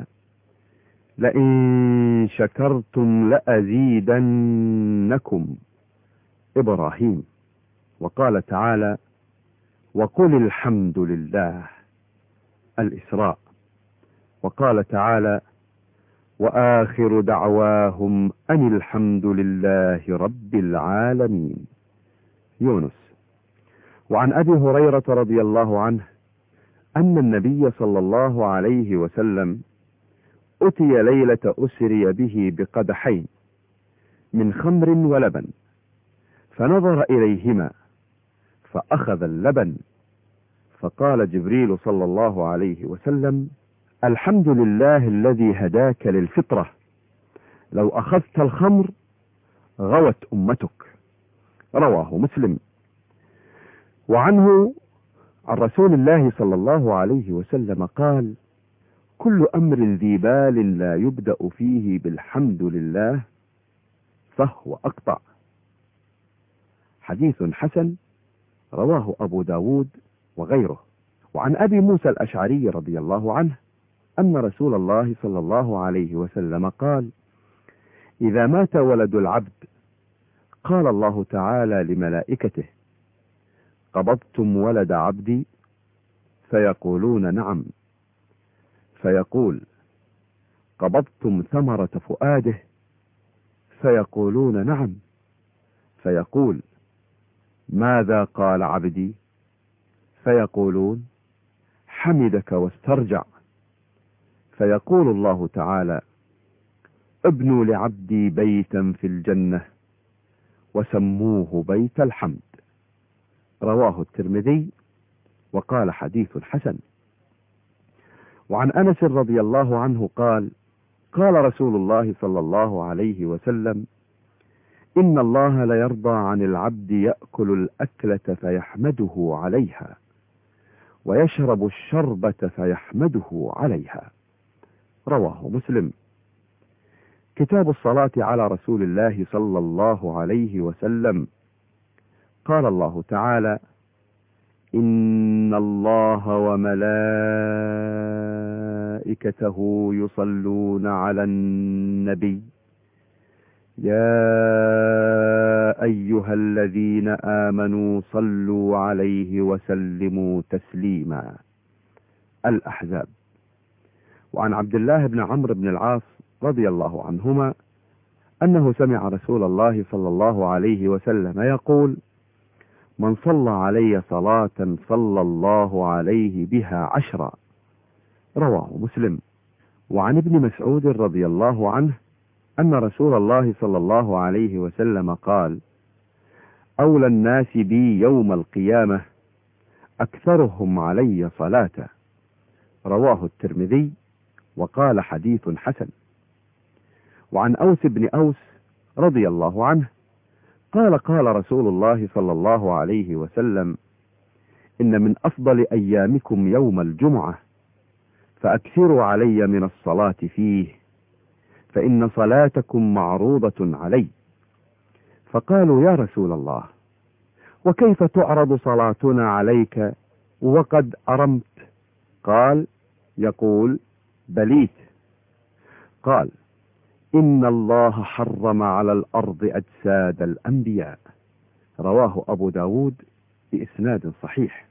لئن شكرتم لأزيدنكم. إبراهيم. وقال تعالى: وقل الحمد لله. الإسراء. وقال تعالى: وآخر دعواهم أن الحمد لله رب العالمين. يونس. وعن أبي هريرة رضي الله عنه أن النبي صلى الله عليه وسلم أتي ليلة أسري به بقدحين من خمر ولبن، فنظر إليهما فأخذ اللبن، فقال جبريل صلى الله عليه وسلم: الحمد لله الذي هداك للفطرة، لو أخذت الخمر غوت أمتك. رواه مسلم. وعنه عن رسول الله صلى الله عليه وسلم قال: كل أمر ذي بال لا يبدأ فيه بالحمد لله فهو أقطع. حديث حسن. رواه أبو داود وغيره. وعن أبي موسى الأشعري رضي الله عنه أن رسول الله صلى الله عليه وسلم قال: إذا مات ولد العبد قال الله تعالى لملائكته: قبضتم ولد عبدي؟ فيقولون: نعم. فيقول: قبضتم ثمرة فؤاده؟ فيقولون: نعم. فيقول: ماذا قال عبدي؟ فيقولون: حمدك واسترجع. فيقول الله تعالى: ابنوا لعبدي بيتا في الجنة وسموه بيت الحمد. رواه الترمذي، وقال حديث حسن. وعن أنس رضي الله عنه قال: قال رسول الله صلى الله عليه وسلم: إن الله ليرضى عن العبد يأكل الأكلة فيحمده عليها، ويشرب الشربة فيحمده عليها. رواه مسلم. كتاب الصلاة على رسول الله صلى الله عليه وسلم. قال الله تعالى: إن الله وملائكته يصلون على النبي يا أيها الذين آمنوا صلوا عليه وسلموا تسليما. الأحزاب. وعن عبد الله بن عمرو بن العاص رضي الله عنهما أنه سمع رسول الله صلى الله عليه وسلم يقول: من صلى علي صلاة صلى الله عليه بها 10. رواه مسلم. وعن ابن مسعود رضي الله عنه أن رسول الله صلى الله عليه وسلم قال: أولى الناس بي يوم القيامة أكثرهم علي صلاة. رواه الترمذي وقال حديث حسن. وعن أوس بن أوس رضي الله عنه قال قال رسول الله صلى الله عليه وسلم: إن من أفضل أيامكم يوم الجمعة، فأكثروا علي من الصلاة فيه، فإن صلاتكم معروضة علي. فقالوا: يا رسول الله، وكيف تعرض صلاتنا عليك وقد أرمت؟ قال: يقول: بليت. قال: إن الله حرم على الأرض أجساد الأنبياء. رواه أبو داود بإسناد صحيح.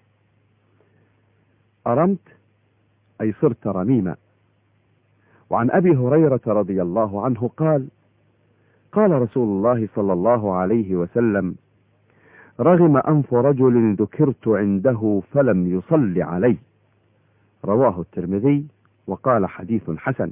أرمت أي صرت رميما. وعن أبي هريرة رضي الله عنه قال: قال رسول الله صلى الله عليه وسلم: رغم أنف رجل ذكرت عنده فلم يصل علي. رواه الترمذي وقال حديث حسن.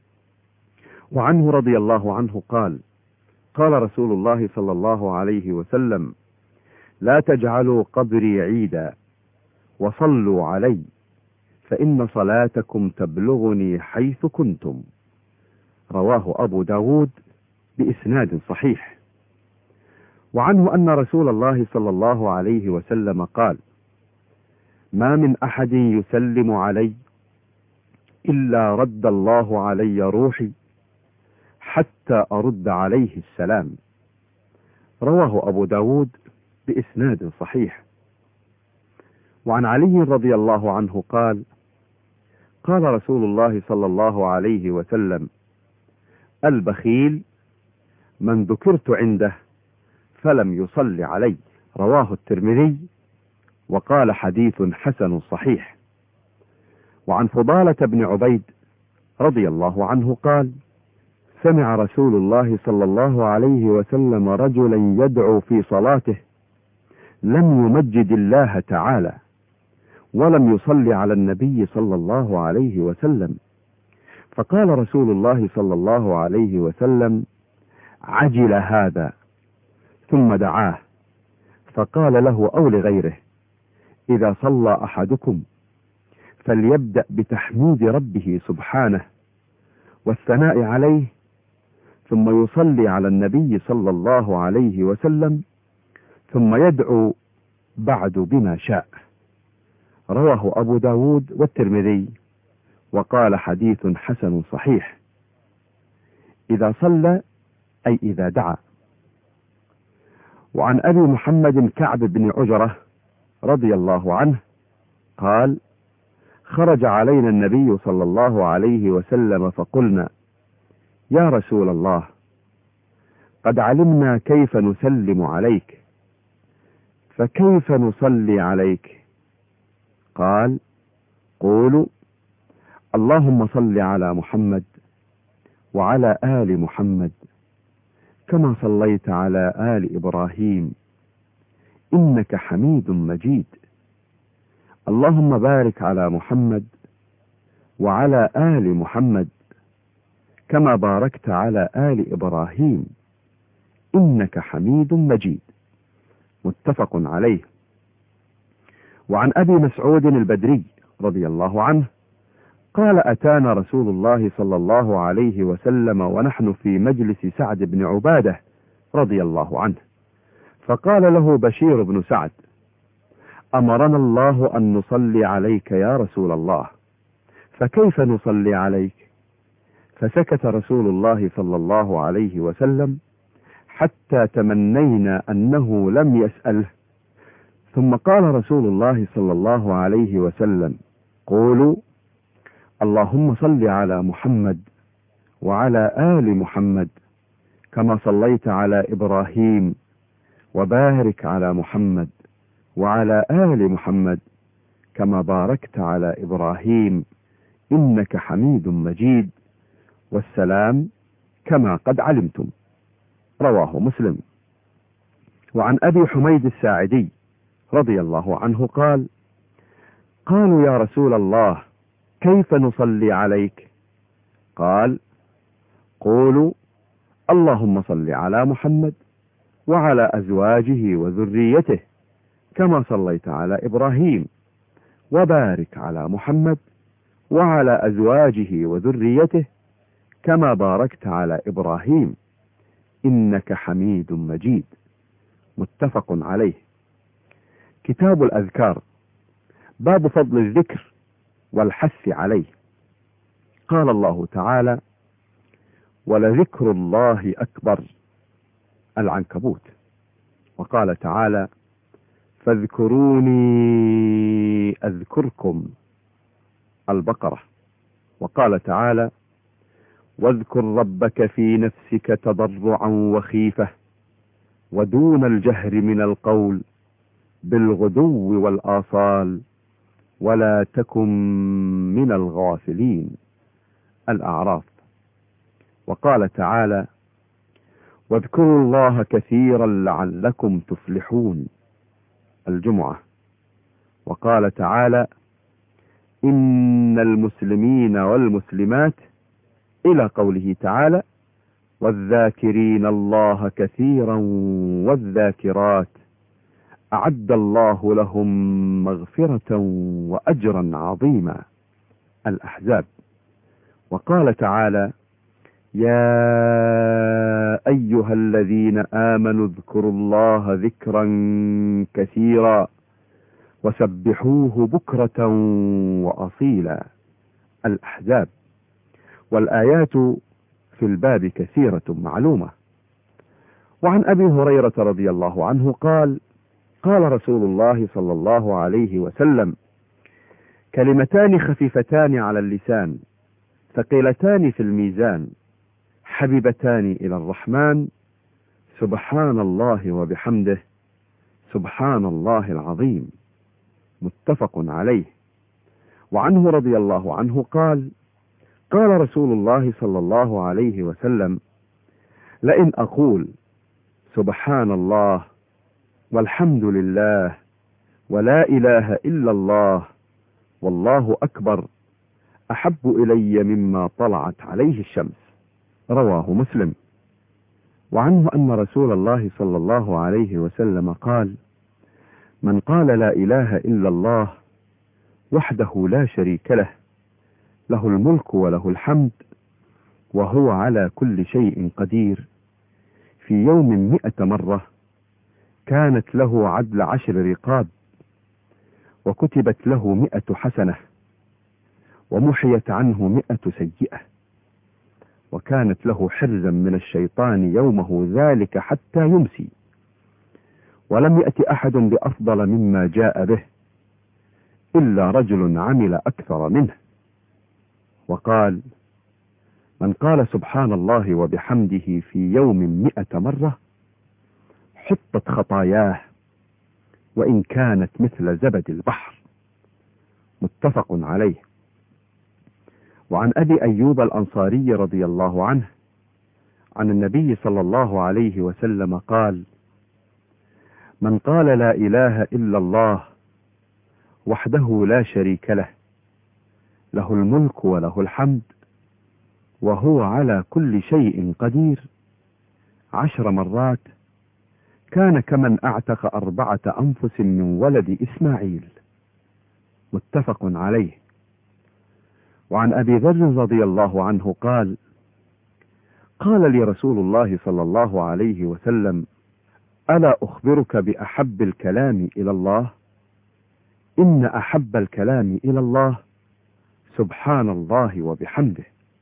وعنه رضي الله عنه قال: قال رسول الله صلى الله عليه وسلم: لا تجعلوا قبري عيدا، وصلوا علي، فإن صلاتكم تبلغني حيث كنتم. رواه أبو داود بإسناد صحيح. وعنه أن رسول الله صلى الله عليه وسلم قال: ما من أحد يسلم علي إلا رد الله علي روحي حتى أرد عليه السلام. رواه أبو داود بإسناد صحيح. وعن علي رضي الله عنه قال: قال رسول الله صلى الله عليه وسلم: البخيل من ذكرت عنده فلم يصل علي. رواه الترمذي وقال حديث حسن صحيح. وعن فضالة بن عبيد رضي الله عنه قال: سمع رسول الله صلى الله عليه وسلم رجلا يدعو في صلاته لم يمجد الله تعالى ولم يصلي على النبي صلى الله عليه وسلم، فقال رسول الله صلى الله عليه وسلم: عجل هذا، ثم دعاه فقال له أو لغيره: إذا صلى أحدكم فليبدأ بتحميد ربه سبحانه والثناء عليه، ثم يصلي على النبي صلى الله عليه وسلم، ثم يدعو بعد بما شاء. رواه أبو داود والترمذي وقال حديث حسن صحيح. إذا صلى أي إذا دعا. وعن أبي محمد كعب بن عجرة رضي الله عنه قال: خرج علينا النبي صلى الله عليه وسلم فقلنا: يا رسول الله، قد علمنا كيف نسلم عليك، فكيف نصلي عليك؟ قال: قولوا: اللهم صل على محمد وعلى آل محمد كما صليت على آل إبراهيم إنك حميد مجيد، اللهم بارك على محمد وعلى آل محمد كما باركت على آل إبراهيم إنك حميد مجيد. متفق عليه. وعن أبي مسعود البدري رضي الله عنه قال: أتانا رسول الله صلى الله عليه وسلم ونحن في مجلس سعد بن عبادة رضي الله عنه، فقال له بشير بن سعد: أمرنا الله أن نصلي عليك يا رسول الله، فكيف نصلي عليك؟ فسكت رسول الله صلى الله عليه وسلم حتى تمنينا أنه لم يسأله، ثم قال رسول الله صلى الله عليه وسلم: قولوا: اللهم صل على محمد وعلى آل محمد كما صليت على إبراهيم، وبارك على محمد وعلى آل محمد كما باركت على إبراهيم إنك حميد مجيد، والسلام كما قد علمتم. رواه مسلم. وعن أبي حميد الساعدي رضي الله عنه قال: قالوا: يا رسول الله، كيف نصلي عليك؟ قال: قولوا: اللهم صل على محمد وعلى أزواجه وذريته كما صليت على إبراهيم، وبارك على محمد وعلى أزواجه وذريته كما باركت على إبراهيم إنك حميد مجيد. متفق عليه. كتاب الأذكار، باب فضل الذكر والحث عليه. قال الله تعالى: ولذكر الله أكبر، العنكبوت. وقال تعالى: فاذكروني أذكركم، البقرة. وقال تعالى: واذكر ربك في نفسك تضرعا وخيفة ودون الجهر من القول بالغدو والآصال ولا تكن من الغافلين، الأعراف. وقال تعالى: واذكروا الله كثيرا لعلكم تفلحون، الجمعة. وقال تعالى: إن المسلمين والمسلمات، إلى قوله تعالى: والذاكرين الله كثيرا والذاكرات أعد الله لهم مغفرة وأجرا عظيما، الأحزاب. وقال تعالى: يا أيها الذين آمنوا اذكروا الله ذكرا كثيرا وسبحوه بكرة وأصيلا، الأحزاب. والآيات في الباب كثيرة معلومة. وعن أبي هريرة رضي الله عنه قال: قال رسول الله صلى الله عليه وسلم: كلمتان خفيفتان على اللسان ثقيلتان في الميزان حبيبتان إلى الرحمن، سبحان الله وبحمده، سبحان الله العظيم. متفق عليه. وعنه رضي الله عنه قال: قال رسول الله صلى الله عليه وسلم: لئن أقول سبحان الله والحمد لله ولا إله إلا الله والله أكبر أحب إلي مما طلعت عليه الشمس، رواه مسلم. وعنه أن رسول الله صلى الله عليه وسلم قال: من قال لا إله إلا الله وحده لا شريك له، له الملك وله الحمد وهو على كل شيء قدير، في يوم 100 مرة، كانت له عدل 10 رقاب، وكتبت له 100 حسنة، ومحيت عنه 100 سيئة، وكانت له حرزا من الشيطان يومه ذلك حتى يمسي، ولم يأت أحد بأفضل مما جاء به إلا رجل عمل أكثر منه. وقال: من قال سبحان الله وبحمده في يوم 100 مرة حطت خطاياه وإن كانت مثل زبد البحر. متفق عليه. وعن أبي أيوب الأنصاري رضي الله عنه عن النبي صلى الله عليه وسلم قال: من قال لا إله إلا الله وحده لا شريك له، له الملك وله الحمد وهو على كل شيء قدير 10 مرات، كان كمن أعتق 4 أنفس من ولد إسماعيل. متفق عليه. وعن أبي ذر رضي الله عنه قال: قال لي رسول الله صلى الله عليه وسلم: ألا أخبرك بأحب الكلام إلى الله؟ إن أحب الكلام إلى الله سبحان الله وبحمده،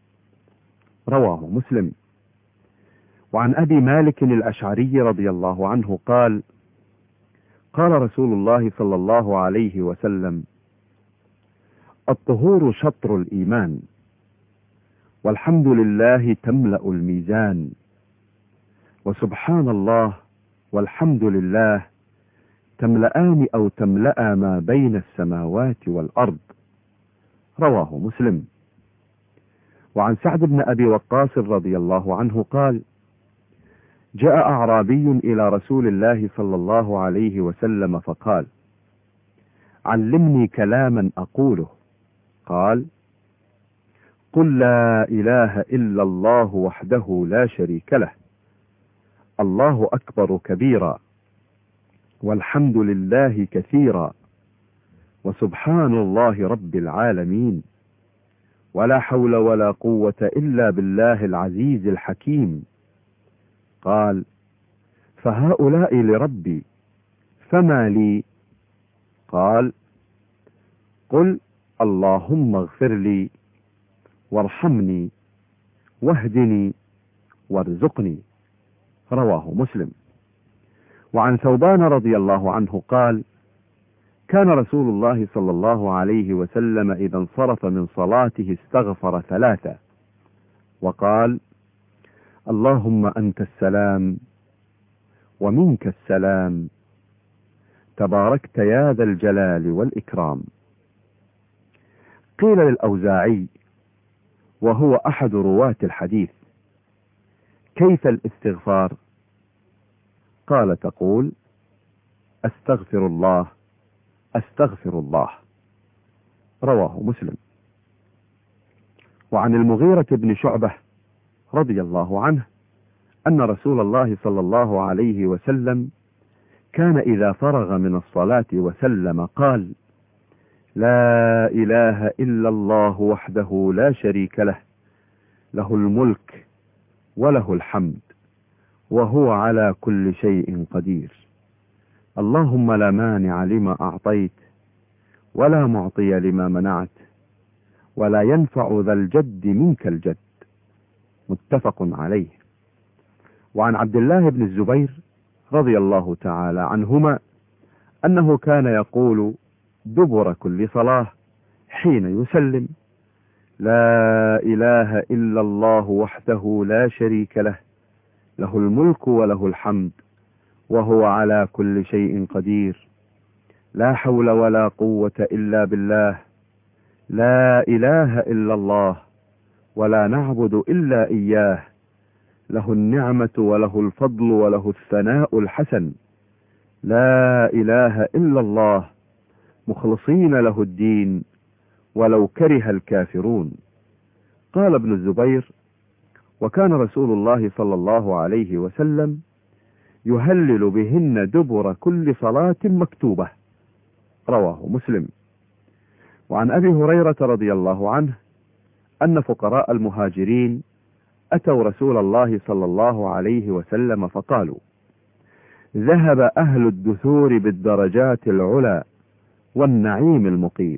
رواه مسلم. وعن أبي مالك الأشعري رضي الله عنه قال: قال رسول الله صلى الله عليه وسلم: الطهور شطر الإيمان، والحمد لله تملأ الميزان، وسبحان الله والحمد لله تملأان أو تملأ ما بين السماوات والأرض، رواه مسلم. وعن سعد بن أبي وقاص رضي الله عنه قال: جاء أعرابي إلى رسول الله صلى الله عليه وسلم فقال: علمني كلاما أقوله. قال: قل لا إله إلا الله وحده لا شريك له، الله أكبر كبيرا، والحمد لله كثيرا، وسبحان الله رب العالمين، ولا حول ولا قوة إلا بالله العزيز الحكيم. قال: فهؤلاء لربي فما لي؟ قال: قل اللهم اغفر لي وارحمني واهدني وارزقني. رواه مسلم. وعن ثوبان رضي الله عنه قال: كان رسول الله صلى الله عليه وسلم إذا انصرف من صلاته استغفر 3 وقال: اللهم أنت السلام ومنك السلام، تباركت يا ذا الجلال والإكرام. قيل للأوزاعي وهو أحد رواة الحديث: كيف الاستغفار؟ قال: تقول: أستغفر الله أستغفر الله. رواه مسلم. وعن المغيرة بن شعبة رضي الله عنه أن رسول الله صلى الله عليه وسلم كان إذا فرغ من الصلاة وسلم قال: لا إله إلا الله وحده لا شريك له، له الملك وله الحمد وهو على كل شيء قدير. اللهم لا مانع لما أعطيت ولا معطي لما منعت ولا ينفع ذا الجد منك الجد. متفق عليه. وعن عبد الله بن الزبير رضي الله تعالى عنهما أنه كان يقول دبر كل صلاة حين يسلم: لا إله إلا الله وحده لا شريك له، له الملك وله الحمد وهو على كل شيء قدير، لا حول ولا قوة إلا بالله، لا إله إلا الله ولا نعبد إلا إياه، له النعمة وله الفضل وله الثناء الحسن، لا إله إلا الله مخلصين له الدين ولو كره الكافرون. قال ابن الزبير: وكان رسول الله صلى الله عليه وسلم يهلل بهن دبر كل صلاة مكتوبة. رواه مسلم. وعن أبي هريرة رضي الله عنه أن فقراء المهاجرين أتوا رسول الله صلى الله عليه وسلم فقالوا: ذهب أهل الدثور بالدرجات العلى والنعيم المقيم،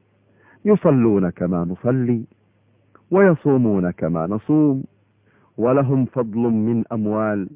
يصلون كما نصلي ويصومون كما نصوم، ولهم فضل من أموال،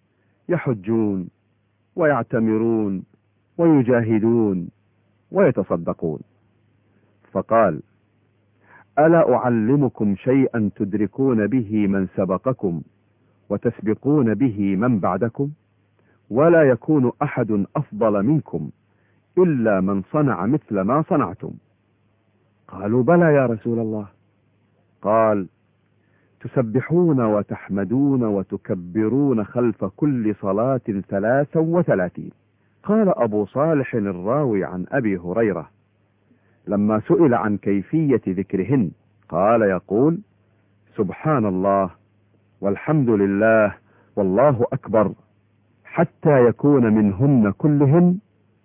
يحجون ويعتمرون ويجاهدون ويتصدقون. فقال: ألا أعلمكم شيئا تدركون به من سبقكم وتسبقون به من بعدكم، ولا يكون أحد أفضل منكم إلا من صنع مثل ما صنعتم؟ قالوا: بلى يا رسول الله. قال: تسبحون وتحمدون وتكبرون خلف كل صلاة 33. قال أبو صالح الراوي عن أبي هريرة لما سئل عن كيفية ذكرهن قال: يقول: سبحان الله والحمد لله والله أكبر، حتى يكون منهن كلهن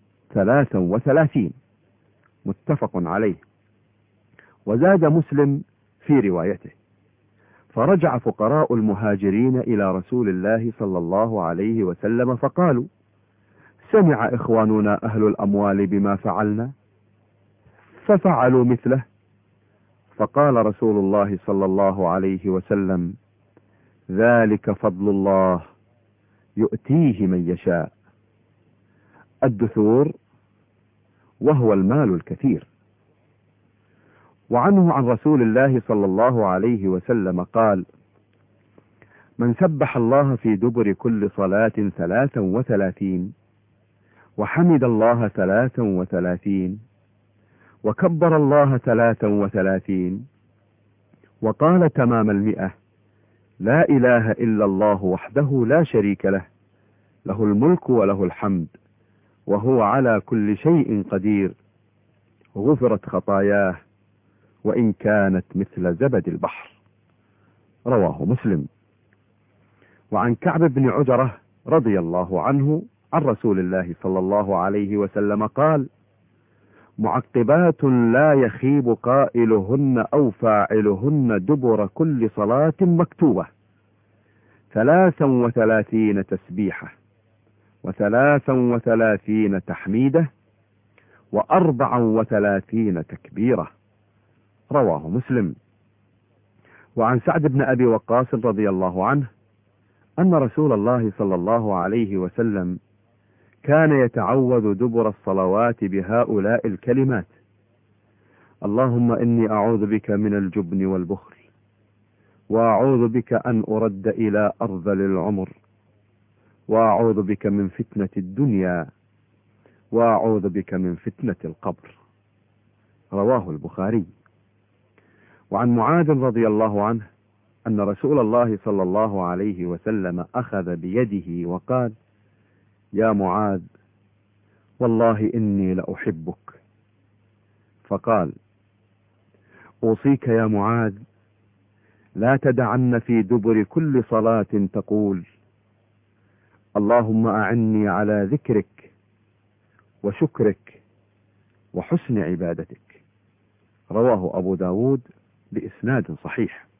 33. متفق عليه. وزاد مسلم في روايته: فرجع فقراء المهاجرين إلى رسول الله صلى الله عليه وسلم فقالوا: سمع إخواننا أهل الأموال بما فعلنا ففعلوا مثله. فقال رسول الله صلى الله عليه وسلم: ذلك فضل الله يؤتيه من يشاء. الدثور وهو المال الكثير. وعنه عن رسول الله صلى الله عليه وسلم قال: من سبح الله في دبر كل صلاة 33 وحمد الله 33 وكبر الله 33 وقال تمام 100: لا إله إلا الله وحده لا شريك له، له الملك وله الحمد وهو على كل شيء قدير، غفرت خطاياه وإن كانت مثل زبد البحر. رواه مسلم. وعن كعب بن عجرة رضي الله عنه عن رسول الله صلى الله عليه وسلم قال: معقبات لا يخيب قائلهن أو فاعلهن دبر كل صلاة مكتوبة 33 تسبيحة 33 تحميدة 34 تكبيرة. رواه مسلم. وعن سعد بن أبي وقاص رضي الله عنه أن رسول الله صلى الله عليه وسلم كان يتعوذ دبر الصلوات بهؤلاء الكلمات: اللهم إني أعوذ بك من الجبن والبخل، وأعوذ بك أن أرد إلى أرذل العمر، وأعوذ بك من فتنة الدنيا، وأعوذ بك من فتنة القبر. رواه البخاري. وعن معاذ رضي الله عنه أن رسول الله صلى الله عليه وسلم أخذ بيده وقال: يا معاذ، والله إني لأحبك. فقال: أوصيك يا معاذ لا تدعن في دبر كل صلاة تقول: اللهم أعني على ذكرك وشكرك وحسن عبادتك. رواه أبو داود بإسناد صحيح.